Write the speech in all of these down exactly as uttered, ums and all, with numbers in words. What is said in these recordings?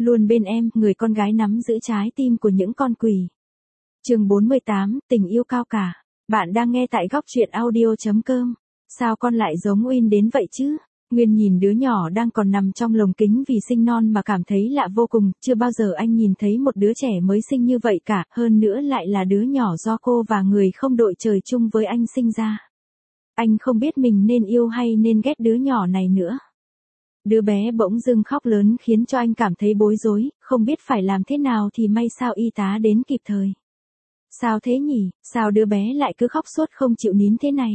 Luôn bên em, người con gái nắm giữ trái tim của những con quỷ. Chương bốn mươi tám, tình yêu cao cả. Bạn đang nghe tại góc truyện audio chấm com. Sao con lại giống Uyên đến vậy chứ? Nguyên nhìn đứa nhỏ đang còn nằm trong lồng kính vì sinh non mà cảm thấy lạ vô cùng, chưa bao giờ anh nhìn thấy một đứa trẻ mới sinh như vậy cả, hơn nữa lại là đứa nhỏ do cô và người không đội trời chung với anh sinh ra. Anh không biết mình nên yêu hay nên ghét đứa nhỏ này nữa. Đứa bé bỗng dưng khóc lớn khiến cho anh cảm thấy bối rối, không biết phải làm thế nào thì may sao y tá đến kịp thời. Sao thế nhỉ, sao đứa bé lại cứ khóc suốt không chịu nín thế này?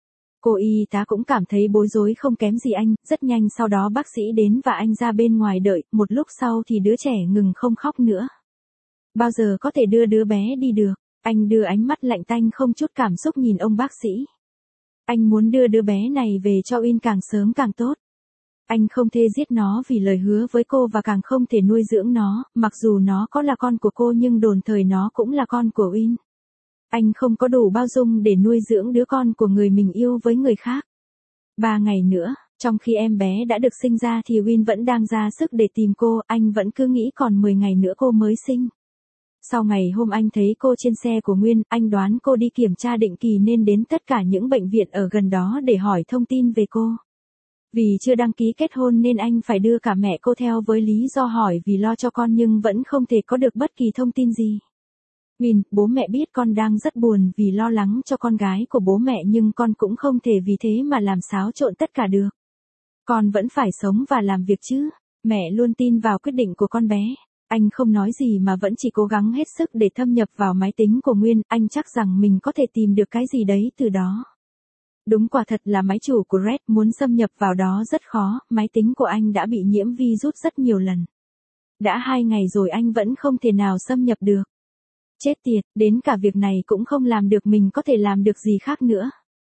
Cô y tá cũng cảm thấy bối rối không kém gì anh, rất nhanh sau đó bác sĩ đến và anh ra bên ngoài đợi, một lúc sau thì đứa trẻ ngừng không khóc nữa. Bao giờ có thể đưa đứa bé đi được? Anh đưa ánh mắt lạnh tanh không chút cảm xúc nhìn ông bác sĩ. Anh muốn đưa đứa bé này về cho Uyên càng sớm càng tốt. Anh không thể giết nó vì lời hứa với cô và càng không thể nuôi dưỡng nó, mặc dù nó có là con của cô nhưng đồn thời nó cũng là con của Uyên. Anh không có đủ bao dung để nuôi dưỡng đứa con của người mình yêu với người khác. Ba ngày nữa, trong khi em bé đã được sinh ra thì Uyên vẫn đang ra sức để tìm cô, anh vẫn cứ nghĩ còn mười ngày nữa cô mới sinh. Sau ngày hôm anh thấy cô trên xe của Nguyên, anh đoán cô đi kiểm tra định kỳ nên đến tất cả những bệnh viện ở gần đó để hỏi thông tin về cô. Vì chưa đăng ký kết hôn nên anh phải đưa cả mẹ cô theo với lý do hỏi vì lo cho con nhưng vẫn không thể có được bất kỳ thông tin gì. Uyên, bố mẹ biết con đang rất buồn vì lo lắng cho con gái của bố mẹ nhưng con cũng không thể vì thế mà làm xáo trộn tất cả được. Con vẫn phải sống và làm việc chứ. Mẹ luôn tin vào quyết định của con bé. Anh không nói gì mà vẫn chỉ cố gắng hết sức để thâm nhập vào máy tính của Nguyên, anh chắc rằng mình có thể tìm được cái gì đấy từ đó. Đúng quả thật là máy chủ của Red muốn xâm nhập vào đó rất khó, máy tính của anh đã bị nhiễm virus rất nhiều lần. Đã hai ngày rồi anh vẫn không thể nào xâm nhập được. Chết tiệt, đến cả việc này cũng không làm được mình có thể làm được gì khác nữa.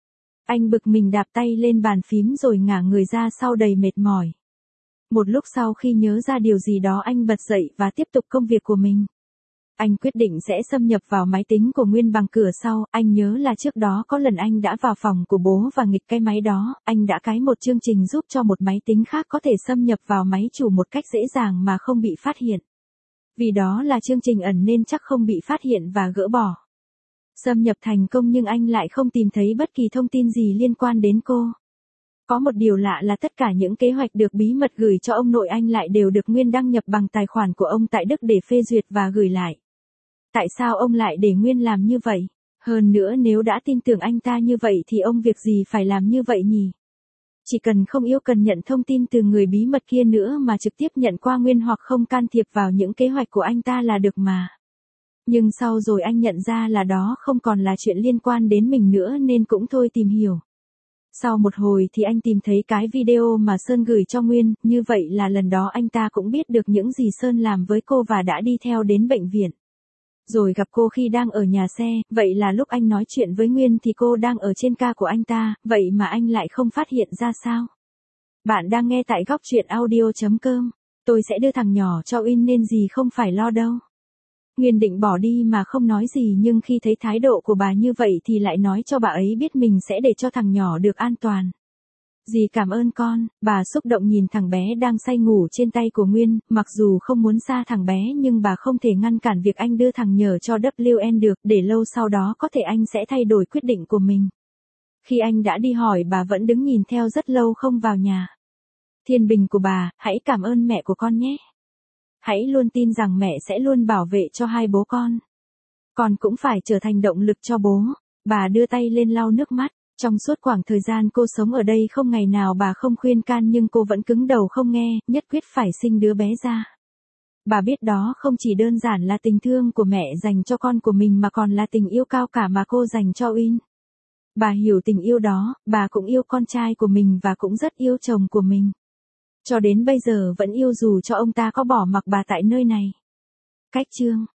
Anh bực mình đạp tay lên bàn phím rồi ngả người ra sau đầy mệt mỏi. Một lúc sau khi nhớ ra điều gì đó anh bật dậy và tiếp tục công việc của mình. Anh quyết định sẽ xâm nhập vào máy tính của Nguyên bằng cửa sau, anh nhớ là trước đó có lần anh đã vào phòng của bố và nghịch cái máy đó, anh đã cài một chương trình giúp cho một máy tính khác có thể xâm nhập vào máy chủ một cách dễ dàng mà không bị phát hiện. Vì đó là chương trình ẩn nên chắc không bị phát hiện và gỡ bỏ. Xâm nhập thành công nhưng anh lại không tìm thấy bất kỳ thông tin gì liên quan đến cô. Có một điều lạ là tất cả những kế hoạch được bí mật gửi cho ông nội anh lại đều được Nguyên đăng nhập bằng tài khoản của ông tại Đức để phê duyệt và gửi lại. Tại sao ông lại để Nguyên làm như vậy? Hơn nữa nếu đã tin tưởng anh ta như vậy thì ông việc gì phải làm như vậy nhỉ? Chỉ cần không yêu cần nhận thông tin từ người bí mật kia nữa mà trực tiếp nhận qua Nguyên hoặc không can thiệp vào những kế hoạch của anh ta là được mà. Nhưng sau rồi anh nhận ra là đó không còn là chuyện liên quan đến mình nữa nên cũng thôi tìm hiểu. Sau một hồi thì anh tìm thấy cái video mà Sơn gửi cho Nguyên, như vậy là lần đó anh ta cũng biết được những gì Sơn làm với cô và đã đi theo đến bệnh viện. Rồi gặp cô khi đang ở nhà xe, vậy là lúc anh nói chuyện với Nguyên thì cô đang ở trên ca của anh ta, vậy mà anh lại không phát hiện ra sao? Bạn đang nghe tại góc truyện audio chấm com, tôi sẽ đưa thằng nhỏ cho Uyên nên gì không phải lo đâu. Nguyên định bỏ đi mà không nói gì nhưng khi thấy thái độ của bà như vậy thì lại nói cho bà ấy biết mình sẽ để cho thằng nhỏ được an toàn. Dì cảm ơn con, bà xúc động nhìn thằng bé đang say ngủ trên tay của Nguyên, mặc dù không muốn xa thằng bé nhưng bà không thể ngăn cản việc anh đưa thằng nhờ cho W N được, để lâu sau đó có thể anh sẽ thay đổi quyết định của mình. Khi anh đã đi hỏi bà vẫn đứng nhìn theo rất lâu không vào nhà. Thiên bình của bà, hãy cảm ơn mẹ của con nhé. Hãy luôn tin rằng mẹ sẽ luôn bảo vệ cho hai bố con. Con cũng phải trở thành động lực cho bố. Bà đưa tay lên lau nước mắt. Trong suốt khoảng thời gian cô sống ở đây không ngày nào bà không khuyên can nhưng cô vẫn cứng đầu không nghe, nhất quyết phải sinh đứa bé ra. Bà biết đó không chỉ đơn giản là tình thương của mẹ dành cho con của mình mà còn là tình yêu cao cả mà cô dành cho Uyên. Bà hiểu tình yêu đó, bà cũng yêu con trai của mình và cũng rất yêu chồng của mình. Cho đến bây giờ vẫn yêu dù cho ông ta có bỏ mặc bà tại nơi này. Cách chương